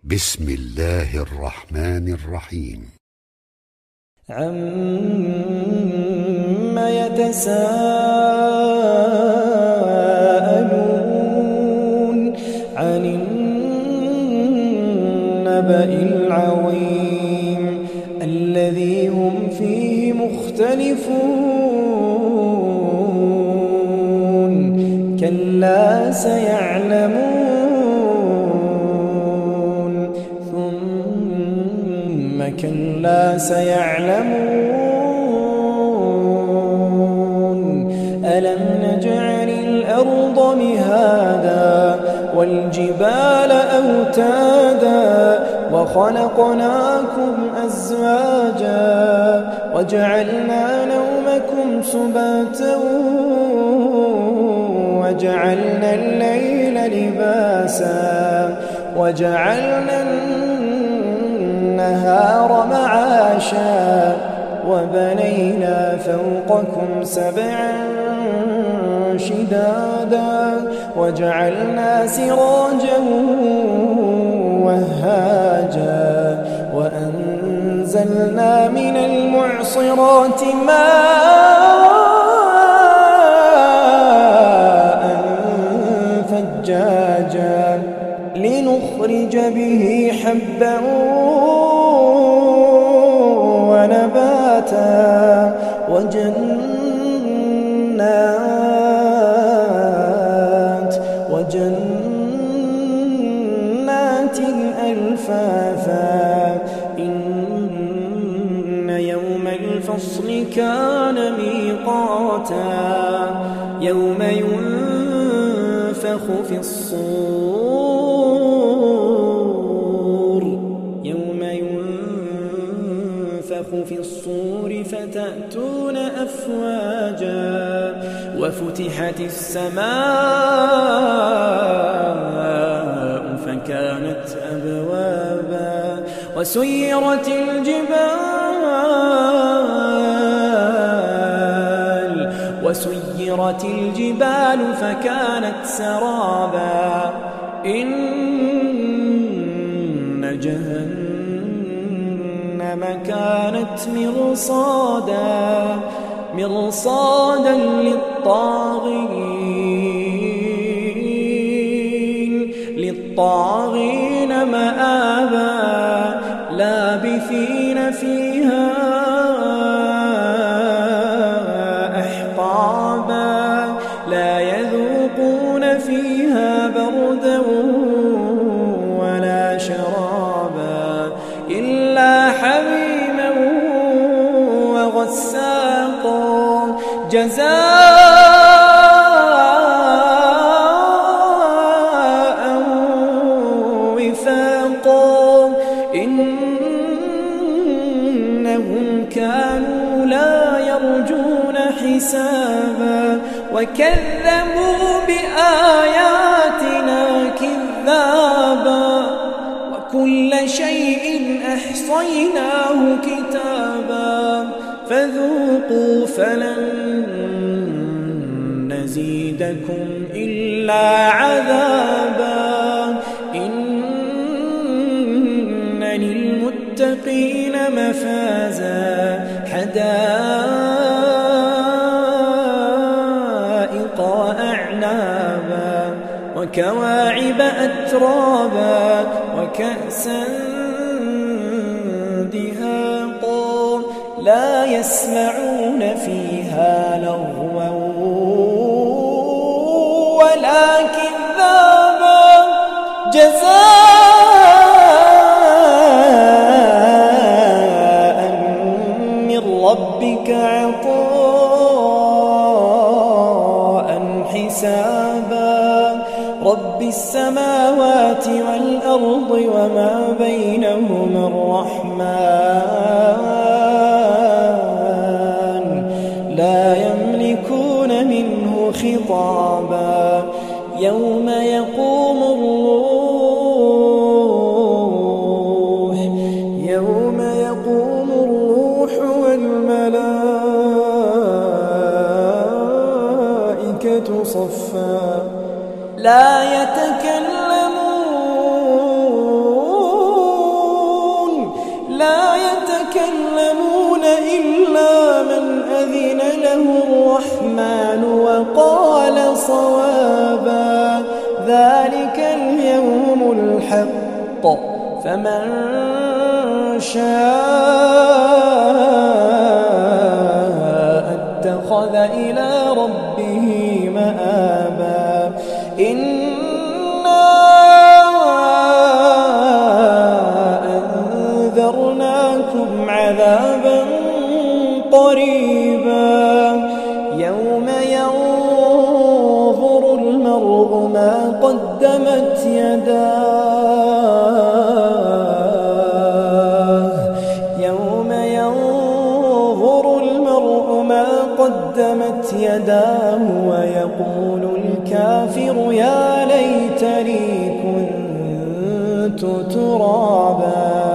بسم الله الرحمن الرحيم. عَمَّ يتساءلون عن النبأ العظيم الذي هم فيه مختلفون كلا سيعلمون ثم كلا سيعلمون ألم نجعل الأرض مهادا والجبال أوتادا وخلقناكم أزواجا وجعلنا نومكم سباتا وجعلنا الليل لباسا وجعلنا النهار معاشا وبنينا فوقكم سبعا شدادا وجعلنا سراجا وهاجا وأنزلنا من المعصرات ماء ثجاجا لنخرج به حبا ونباتا وجنات ألفافا إن يوم الفصل كان ميقاتا يوم ينفخ في الصور فتأتون أفواجا وفتحت السماء فكانت أبوابا وسيرت الجبال فكانت سرابا إن جهنم كانت مرصادا للطاغين مآبا لابثين فيها أحقابا لا يذوقون فيها بردا ولا شرابا إلا حميما وغساقا جزاء وفاقا إنهم كانوا لا يرجون حسابا وكذبوا بآياتنا كذابا وكل شيء أحصيناه كتابا فذوقوا فلن نزيدكم إلا عذابا إن للمتقين مفازا حدائق وأعنابا وكواعب أترابا وكأسا دهاقا لا يسمعون فيها لغوا ولا كذابا جزاء من ربك عطاء حسابا رب السماوات والأرض وما بينهما الرحمن لا يملكون منه خطابا يوم يقوم الروح والملائكة صفا لا يتكلمون يتكلمون إلا من أذن له الرحمن وقال صوابا ذلك اليوم الحق فمن شاء اتخذ إلى ربه مآبا إنا أنذرناكم عذابا قريبا يوم ينظر المرء ما قدمت يداه يوم ينظر المرء ما قدمت يداه ويقول الكافر يا ليتني كنت ترابا